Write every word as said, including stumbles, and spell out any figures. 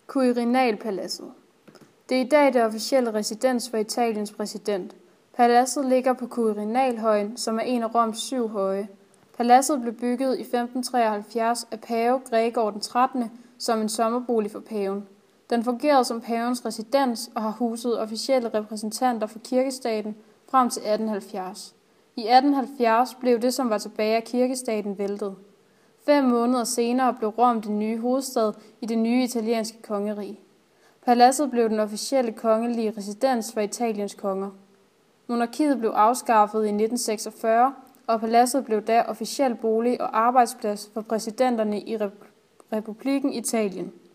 Quirinalpaladset. Det er i dag det officielle residens for Italiens præsident. Paladset ligger på Quirinalhøjen, som er en af Roms syv høje. Paladset blev bygget i femten treoghalvfjerds af pave Gregor den trettende som en sommerbolig for paven. Den fungerede som pavens residens og har huset officielle repræsentanter for kirkestaten frem til atten halvfjerds. I atten halvfjerds blev det, som var tilbage af kirkestaten, væltet. Fem måneder senere blev Rom den nye hovedstad i det nye italienske kongerige. Paladset blev den officielle kongelige residens for Italiens konger. Monarkiet blev afskaffet i nitten seksogfyrre, og paladset blev da officiel bolig og arbejdsplads for præsidenterne i Republikken Italien.